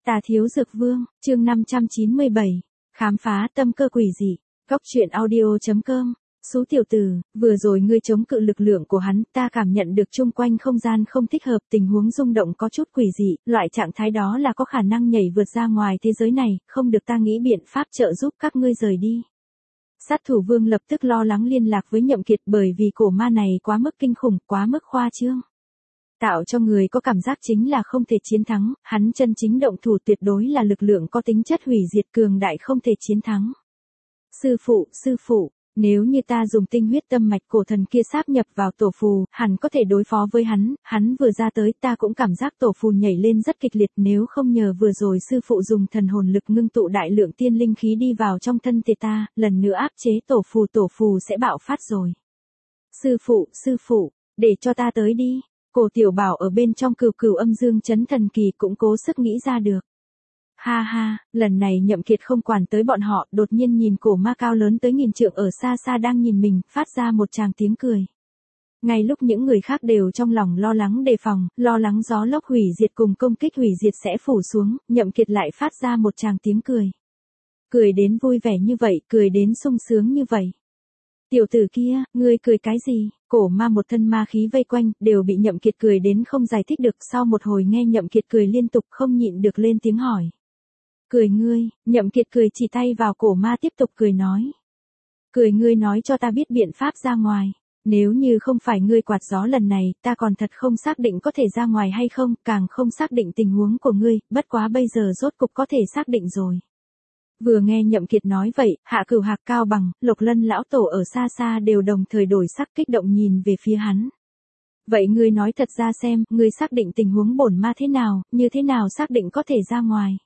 Tà Thiếu Dược Vương, chương 597. Khám phá tâm cơ quỷ dị. Góc truyện audio.com. Sú tiểu tử, vừa rồi ngươi chống cự lực lượng của hắn, ta cảm nhận được chung quanh không gian không thích hợp, tình huống rung động có chút quỷ dị, loại trạng thái đó là có khả năng nhảy vượt ra ngoài thế giới này, không được ta nghĩ biện pháp trợ giúp các ngươi rời đi. Sát thủ vương lập tức lo lắng liên lạc với Nhậm Kiệt bởi vì cổ ma này quá mức kinh khủng, quá mức khoa trương. Tạo cho người có cảm giác chính là không thể chiến thắng, hắn chân chính động thủ tuyệt đối là lực lượng có tính chất hủy diệt cường đại không thể chiến thắng. Sư phụ, nếu như ta dùng tinh huyết tâm mạch cổ thần kia sáp nhập vào tổ phù, hẳn có thể đối phó với hắn vừa ra tới ta cũng cảm giác tổ phù nhảy lên rất kịch liệt nếu không nhờ vừa rồi sư phụ dùng thần hồn lực ngưng tụ đại lượng tiên linh khí đi vào trong thân thể ta, lần nữa áp chế tổ phù sẽ bạo phát rồi. Sư phụ, để cho ta tới đi. Cổ tiểu bảo ở bên trong cửu âm dương chấn thần kỳ cũng cố sức nghĩ ra được. Ha ha, lần này Nhậm Kiệt không quản tới bọn họ, đột nhiên nhìn cổ ma cao lớn tới nghìn trượng ở xa xa đang nhìn mình, phát ra một tràng tiếng cười. Ngay lúc những người khác đều trong lòng lo lắng đề phòng, lo lắng gió lốc hủy diệt cùng công kích hủy diệt sẽ phủ xuống, Nhậm Kiệt lại phát ra một tràng tiếng cười. Cười đến vui vẻ như vậy, cười đến sung sướng như vậy. Tiểu tử kia, ngươi cười cái gì? Cổ ma một thân ma khí vây quanh, đều bị Nhậm Kiệt cười đến không giải thích được, sau một hồi nghe Nhậm Kiệt cười liên tục không nhịn được lên tiếng hỏi. Cười ngươi, Nhậm Kiệt cười chỉ tay vào cổ ma tiếp tục cười nói. Cười ngươi nói cho ta biết biện pháp ra ngoài. Nếu như không phải ngươi quạt gió lần này, ta còn thật không xác định có thể ra ngoài hay không, càng không xác định tình huống của ngươi, bất quá bây giờ rốt cục có thể xác định rồi. Vừa nghe Nhậm Kiệt nói vậy, Hạ Cửu Hạc Cao Bằng, Lộc Lân lão tổ ở xa xa đều đồng thời đổi sắc kích động nhìn về phía hắn. Vậy ngươi nói thật ra xem, ngươi xác định tình huống bổn ma thế nào, như thế nào xác định có thể ra ngoài.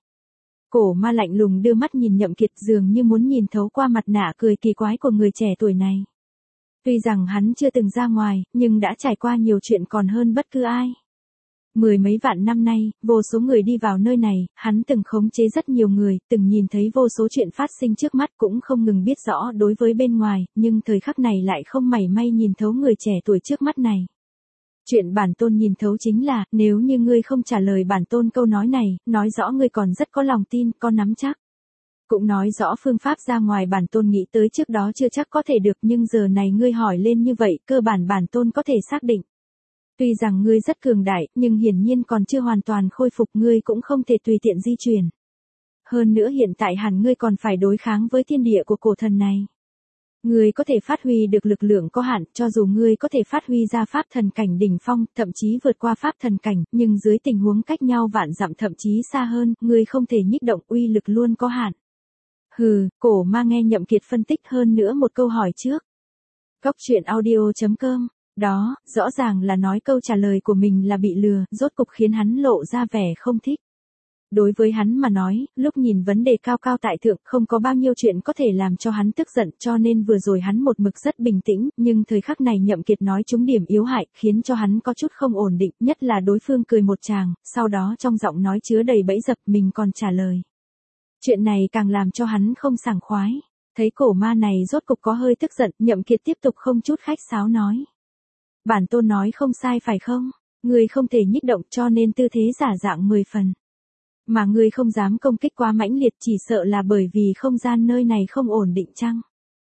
Cổ ma lạnh lùng đưa mắt nhìn Nhậm Kiệt dường như muốn nhìn thấu qua mặt nạ cười kỳ quái của người trẻ tuổi này. Tuy rằng hắn chưa từng ra ngoài, nhưng đã trải qua nhiều chuyện còn hơn bất cứ ai. Mười mấy vạn năm nay, vô số người đi vào nơi này, hắn từng khống chế rất nhiều người, từng nhìn thấy vô số chuyện phát sinh trước mắt cũng không ngừng biết rõ đối với bên ngoài, nhưng thời khắc này lại không mảy may nhìn thấu người trẻ tuổi trước mắt này. Chuyện bản tôn nhìn thấu chính là, nếu như ngươi không trả lời bản tôn câu nói này, nói rõ ngươi còn rất có lòng tin, có nắm chắc. Cũng nói rõ phương pháp ra ngoài bản tôn nghĩ tới trước đó chưa chắc có thể được nhưng giờ này ngươi hỏi lên như vậy, cơ bản bản tôn có thể xác định. Tuy rằng ngươi rất cường đại, nhưng hiển nhiên còn chưa hoàn toàn khôi phục ngươi cũng không thể tùy tiện di chuyển. Hơn nữa hiện tại hẳn ngươi còn phải đối kháng với thiên địa của cổ thần này. Ngươi có thể phát huy được lực lượng có hạn, cho dù ngươi có thể phát huy ra pháp thần cảnh đỉnh phong, thậm chí vượt qua pháp thần cảnh, nhưng dưới tình huống cách nhau vạn dặm thậm chí xa hơn, ngươi không thể nhích động uy lực luôn có hạn. Hừ, cổ ma nghe Nhậm Kiệt phân tích hơn nữa một câu hỏi trước. Góc truyện audio.com. Đó, rõ ràng là nói câu trả lời của mình là bị lừa, rốt cục khiến hắn lộ ra vẻ không thích. Đối với hắn mà nói, lúc nhìn vấn đề cao cao tại thượng, không có bao nhiêu chuyện có thể làm cho hắn tức giận, cho nên vừa rồi hắn một mực rất bình tĩnh, nhưng thời khắc này Nhậm Kiệt nói trúng điểm yếu hại, khiến cho hắn có chút không ổn định, nhất là đối phương cười một tràng, sau đó trong giọng nói chứa đầy bẫy dập mình còn trả lời. Chuyện này càng làm cho hắn không sảng khoái. Thấy cổ ma này rốt cục có hơi tức giận, Nhậm Kiệt tiếp tục không chút khách sáo nói. Bản tôn nói không sai phải không? Ngươi không thể nhích động cho nên tư thế giả dạng 10 phần. Mà ngươi không dám công kích quá mãnh liệt chỉ sợ là bởi vì không gian nơi này không ổn định chăng?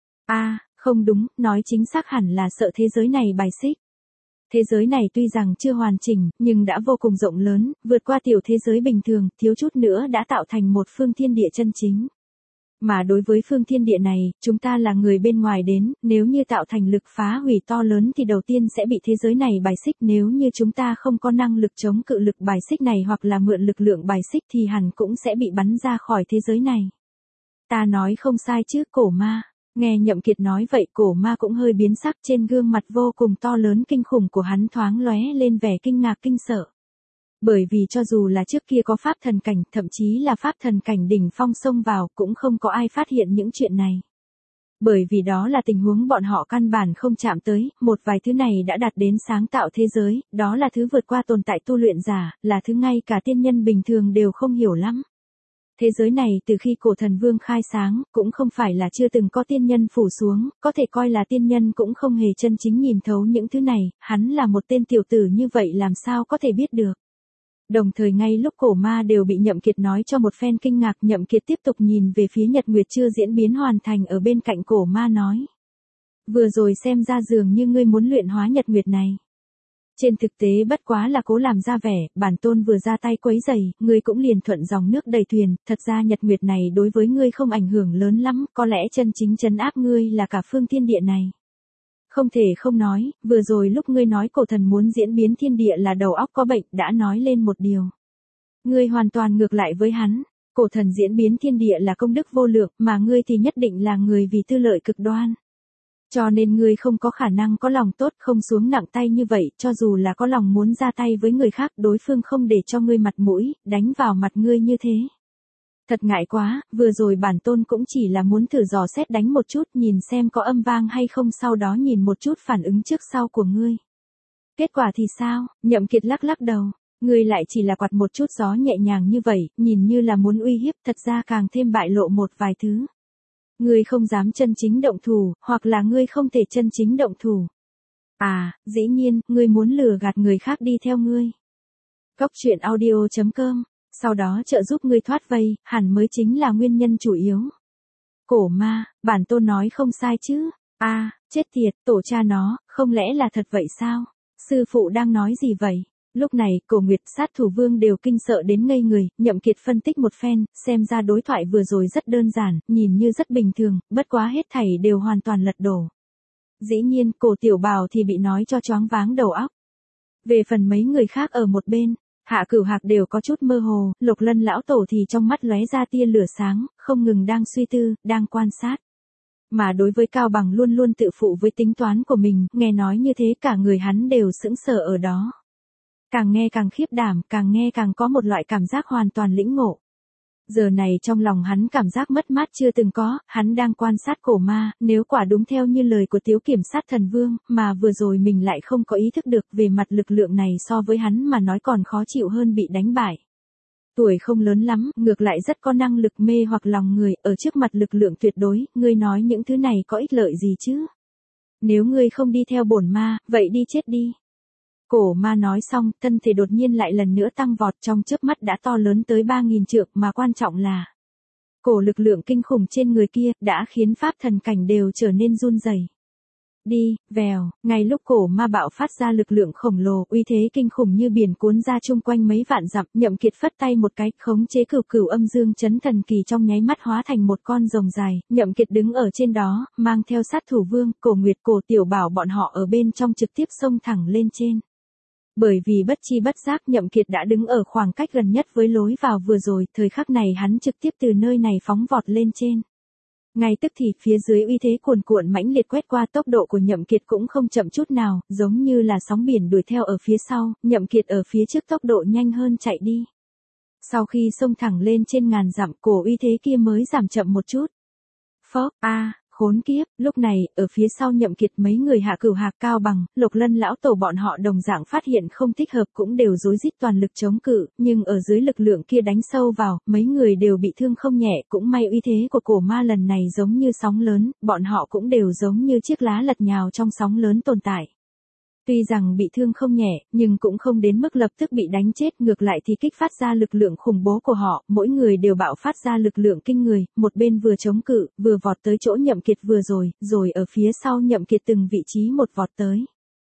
Không đúng, nói chính xác hẳn là sợ thế giới này bài xích. Thế giới này tuy rằng chưa hoàn chỉnh, nhưng đã vô cùng rộng lớn, vượt qua tiểu thế giới bình thường, thiếu chút nữa đã tạo thành một phương thiên địa chân chính. Mà đối với phương thiên địa này, chúng ta là người bên ngoài đến, nếu như tạo thành lực phá hủy to lớn thì đầu tiên sẽ bị thế giới này bài xích, nếu như chúng ta không có năng lực chống cự lực bài xích này hoặc là mượn lực lượng bài xích thì hẳn cũng sẽ bị bắn ra khỏi thế giới này. Ta nói không sai chứ, cổ ma. Nghe Nhậm Kiệt nói vậy cổ ma cũng hơi biến sắc, trên gương mặt vô cùng to lớn kinh khủng của hắn thoáng lóe lên vẻ kinh ngạc kinh sợ. Bởi vì cho dù là trước kia có pháp thần cảnh, thậm chí là pháp thần cảnh đỉnh phong xông vào, cũng không có ai phát hiện những chuyện này. Bởi vì đó là tình huống bọn họ căn bản không chạm tới, một vài thứ này đã đạt đến sáng tạo thế giới, đó là thứ vượt qua tồn tại tu luyện giả, là thứ ngay cả tiên nhân bình thường đều không hiểu lắm. Thế giới này từ khi cổ thần vương khai sáng, cũng không phải là chưa từng có tiên nhân phủ xuống, có thể coi là tiên nhân cũng không hề chân chính nhìn thấu những thứ này, hắn là một tên tiểu tử như vậy làm sao có thể biết được. Đồng thời ngay lúc cổ ma đều bị Nhậm Kiệt nói cho một phen kinh ngạc, Nhậm Kiệt tiếp tục nhìn về phía Nhật Nguyệt chưa diễn biến hoàn thành ở bên cạnh cổ ma nói. Vừa rồi xem ra dường như ngươi muốn luyện hóa Nhật Nguyệt này. Trên thực tế bất quá là cố làm ra vẻ, bản tôn vừa ra tay quấy rầy, ngươi cũng liền thuận dòng nước đầy thuyền, thật ra Nhật Nguyệt này đối với ngươi không ảnh hưởng lớn lắm, có lẽ chân chính trấn áp ngươi là cả phương thiên địa này. Không thể không nói, vừa rồi lúc ngươi nói cổ thần muốn diễn biến thiên địa là đầu óc có bệnh, đã nói lên một điều. Ngươi hoàn toàn ngược lại với hắn, cổ thần diễn biến thiên địa là công đức vô lượng, mà ngươi thì nhất định là người vì tư lợi cực đoan. Cho nên ngươi không có khả năng có lòng tốt, không xuống nặng tay như vậy, cho dù là có lòng muốn ra tay với người khác, đối phương không để cho ngươi mặt mũi, đánh vào mặt ngươi như thế. Thật ngại quá, vừa rồi bản tôn cũng chỉ là muốn thử dò xét đánh một chút, nhìn xem có âm vang hay không, sau đó nhìn một chút phản ứng trước sau của ngươi. Kết quả thì sao? Nhậm Kiệt lắc lắc đầu, ngươi lại chỉ là quạt một chút gió nhẹ nhàng như vậy, nhìn như là muốn uy hiếp, thật ra càng thêm bại lộ một vài thứ. Ngươi không dám chân chính động thủ, hoặc là ngươi không thể chân chính động thủ. À, dĩ nhiên, ngươi muốn lừa gạt người khác đi theo ngươi. Cốc truyện audio.com, sau đó trợ giúp ngươi thoát vây, hẳn mới chính là nguyên nhân chủ yếu. Cổ ma, bản tôn nói không sai chứ? À, chết tiệt, tổ cha nó, không lẽ là thật vậy sao? Sư phụ đang nói gì vậy? Lúc này, Cổ Nguyệt sát thủ vương đều kinh sợ đến ngây người, Nhậm Kiệt phân tích một phen, xem ra đối thoại vừa rồi rất đơn giản, nhìn như rất bình thường, bất quá hết thảy đều hoàn toàn lật đổ. Dĩ nhiên, Cổ Tiểu Bảo thì bị nói cho choáng váng đầu óc. Về phần mấy người khác ở một bên, Hạ Cửu Hạc đều có chút mơ hồ, Lục Lân lão tổ thì trong mắt lóe ra tia lửa sáng, không ngừng đang suy tư, đang quan sát. Mà đối với Cao Bằng luôn luôn tự phụ với tính toán của mình, nghe nói như thế cả người hắn đều sững sờ ở đó. Càng nghe càng khiếp đảm, càng nghe càng có một loại cảm giác hoàn toàn lĩnh ngộ. Giờ này trong lòng hắn cảm giác mất mát chưa từng có, hắn đang quan sát cổ ma, nếu quả đúng theo như lời của Tiếu Kiểm sát thần vương, mà vừa rồi mình lại không có ý thức được về mặt lực lượng này so với hắn mà nói còn khó chịu hơn bị đánh bại. Tuổi không lớn lắm, ngược lại rất có năng lực mê hoặc lòng người, ở trước mặt lực lượng tuyệt đối, ngươi nói những thứ này có ích lợi gì chứ? Nếu ngươi không đi theo bổn ma, vậy đi chết đi. Cổ ma nói xong, thân thể đột nhiên lại lần nữa tăng vọt, trong chớp mắt đã to lớn tới 3.000 trượng, mà quan trọng là cổ lực lượng kinh khủng trên người kia đã khiến pháp thần cảnh đều trở nên run rẩy. Đi, vèo, ngay lúc cổ ma bạo phát ra lực lượng khổng lồ, uy thế kinh khủng như biển cuốn ra chung quanh mấy vạn dặm, Nhậm Kiệt phất tay một cái, khống chế cửu cửu âm dương chấn thần kỳ trong nháy mắt hóa thành một con rồng dài, Nhậm Kiệt đứng ở trên đó, mang theo sát thủ vương, Cổ Nguyệt, Cổ Tiểu Bảo bọn họ ở bên trong trực tiếp xông thẳng lên trên. Bởi vì bất chi bất giác Nhậm Kiệt đã đứng ở khoảng cách gần nhất với lối vào vừa rồi, thời khắc này hắn trực tiếp từ nơi này phóng vọt lên trên. Ngay tức thì phía dưới uy thế cuồn cuộn mãnh liệt quét qua, tốc độ của Nhậm Kiệt cũng không chậm chút nào, giống như là sóng biển đuổi theo ở phía sau, Nhậm Kiệt ở phía trước tốc độ nhanh hơn chạy đi. Sau khi xông thẳng lên trên ngàn dặm, cổ uy thế kia mới giảm chậm một chút. Phốc, khốn kiếp, lúc này, ở phía sau Nhậm Kiệt mấy người Hạ Cửu Hạc, Cao Bằng, Lục Lân lão tổ bọn họ đồng dạng phát hiện không thích hợp cũng đều rối rít toàn lực chống cự, nhưng ở dưới lực lượng kia đánh sâu vào, mấy người đều bị thương không nhẹ, cũng may uy thế của cổ ma lần này giống như sóng lớn, bọn họ cũng đều giống như chiếc lá lật nhào trong sóng lớn tồn tại. Tuy rằng bị thương không nhẹ, nhưng cũng không đến mức lập tức bị đánh chết, ngược lại thì kích phát ra lực lượng khủng bố của họ, mỗi người đều bạo phát ra lực lượng kinh người, một bên vừa chống cự, vừa vọt tới chỗ Nhậm Kiệt vừa rồi ở phía sau Nhậm Kiệt từng vị trí một vọt tới.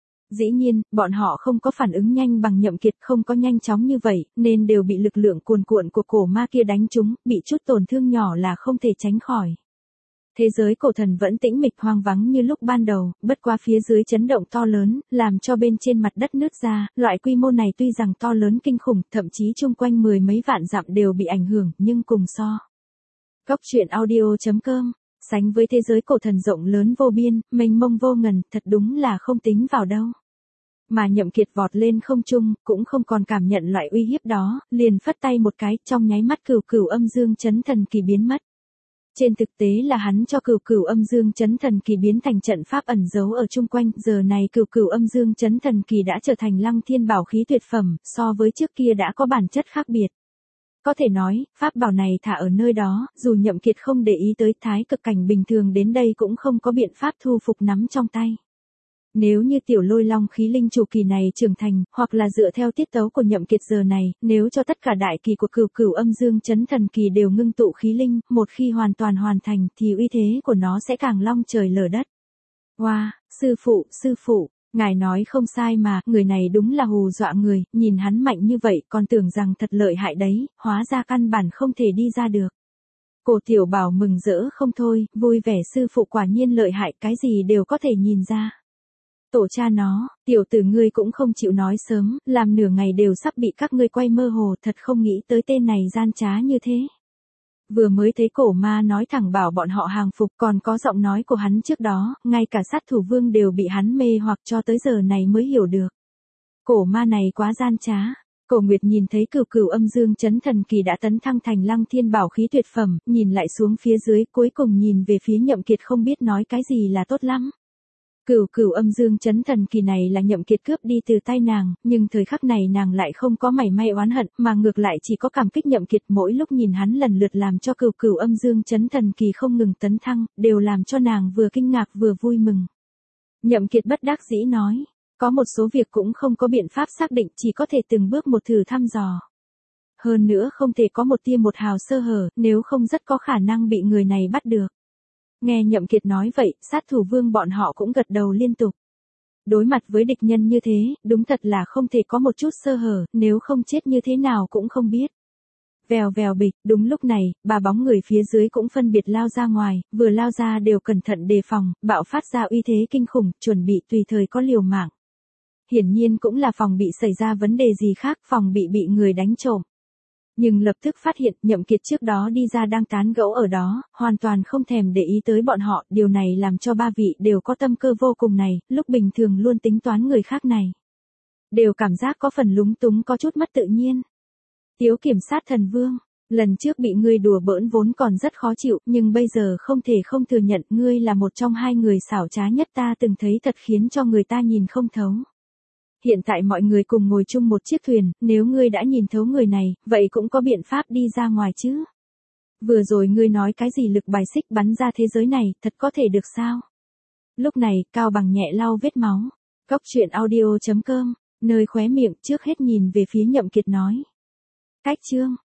Dĩ nhiên, bọn họ không có phản ứng nhanh bằng Nhậm Kiệt, không có nhanh chóng như vậy, nên đều bị lực lượng cuồn cuộn của cổ ma kia đánh trúng, bị chút tổn thương nhỏ là không thể tránh khỏi. Thế giới cổ thần vẫn tĩnh mịch hoang vắng như lúc ban đầu, bất qua phía dưới chấn động to lớn, làm cho bên trên mặt đất nứt ra, loại quy mô này tuy rằng to lớn kinh khủng, thậm chí chung quanh mười mấy vạn dặm đều bị ảnh hưởng, nhưng cùng so. Cốc truyện audio.com, sánh với thế giới cổ thần rộng lớn vô biên, mênh mông vô ngần, thật đúng là không tính vào đâu. Mà Nhậm Kiệt vọt lên không trung, cũng không còn cảm nhận loại uy hiếp đó, liền phất tay một cái, trong nháy mắt cửu cửu âm dương chấn thần kỳ biến mất. Trên thực tế là hắn cho cửu cửu âm dương chấn thần kỳ biến thành trận pháp ẩn giấu ở chung quanh, giờ này cửu cửu âm dương chấn thần kỳ đã trở thành Lăng Thiên bảo khí tuyệt phẩm, so với trước kia đã có bản chất khác biệt. Có thể nói, pháp bảo này thả ở nơi đó, dù Nhậm Kiệt không để ý tới thái cực cảnh bình thường đến đây cũng không có biện pháp thu phục nắm trong tay. Nếu như tiểu lôi long khí linh chủ kỳ này trưởng thành, hoặc là dựa theo tiết tấu của Nhậm Kiệt giờ này, nếu cho tất cả đại kỳ của Cửu Cửu Âm Dương Chấn Thần Kỳ đều ngưng tụ khí linh, một khi hoàn toàn hoàn thành thì uy thế của nó sẽ càng long trời lở đất. Wow, sư phụ, ngài nói không sai mà, người này đúng là hù dọa người, nhìn hắn mạnh như vậy còn tưởng rằng thật lợi hại đấy, hóa ra căn bản không thể đi ra được. Cổ Tiểu Bảo mừng rỡ không thôi, vui vẻ sư phụ quả nhiên lợi hại, cái gì đều có thể nhìn ra. Tổ cha nó, tiểu tử ngươi cũng không chịu nói sớm, làm nửa ngày đều sắp bị các ngươi quay mơ hồ, thật không nghĩ tới tên này gian trá như thế. Vừa mới thấy cổ ma nói thẳng bảo bọn họ hàng phục, còn có giọng nói của hắn trước đó, ngay cả sát thủ vương đều bị hắn mê hoặc cho tới giờ này mới hiểu được. Cổ ma này quá gian trá. Cổ Nguyệt nhìn thấy Cửu Cửu Âm Dương Chấn Thần Kỳ đã tấn thăng thành Lăng Thiên Bảo khí tuyệt phẩm, nhìn lại xuống phía dưới, cuối cùng nhìn về phía Nhậm Kiệt không biết nói cái gì là tốt lắm. Cửu Cửu Âm Dương Chấn Thần Kỳ này là Nhậm Kiệt cướp đi từ tay nàng, nhưng thời khắc này nàng lại không có mảy may oán hận, mà ngược lại chỉ có cảm kích Nhậm Kiệt, mỗi lúc nhìn hắn lần lượt làm cho Cửu Cửu Âm Dương Chấn Thần Kỳ không ngừng tấn thăng, đều làm cho nàng vừa kinh ngạc vừa vui mừng. Nhậm Kiệt bất đắc dĩ nói, có một số việc cũng không có biện pháp xác định, chỉ có thể từng bước một thử thăm dò. Hơn nữa không thể có một tia một hào sơ hở, nếu không rất có khả năng bị người này bắt được. Nghe Nhậm Kiệt nói vậy, sát thủ vương bọn họ cũng gật đầu liên tục. Đối mặt với địch nhân như thế, đúng thật là không thể có một chút sơ hở, nếu không chết như thế nào cũng không biết. Vèo vèo bịch, đúng lúc này, ba bóng người phía dưới cũng phân biệt lao ra ngoài, vừa lao ra đều cẩn thận đề phòng, bạo phát ra uy thế kinh khủng, chuẩn bị tùy thời có liều mạng. Hiển nhiên cũng là phòng bị xảy ra vấn đề gì khác, phòng bị người đánh trộm. Nhưng lập tức phát hiện Nhậm Kiệt trước đó đi ra đang tán gẫu ở đó, hoàn toàn không thèm để ý tới bọn họ, điều này làm cho ba vị đều có tâm cơ vô cùng này, lúc bình thường luôn tính toán người khác này. Đều cảm giác có phần lúng túng, có chút mất tự nhiên. Tiếu Kiểm Sát Thần Vương, lần trước bị ngươi đùa bỡn vốn còn rất khó chịu, nhưng bây giờ không thể không thừa nhận ngươi là một trong hai người xảo trá nhất ta từng thấy, thật khiến cho người ta nhìn không thấu. Hiện tại mọi người cùng ngồi chung một chiếc thuyền, nếu ngươi đã nhìn thấu người này, vậy cũng có biện pháp đi ra ngoài chứ. Vừa rồi ngươi nói cái gì lực bài xích bắn ra thế giới này, thật có thể được sao? Lúc này, Cao Bằng nhẹ lau vết máu. Góc truyện audio.com, nơi khóe miệng trước hết nhìn về phía Nhậm Kiệt nói. Cách chương.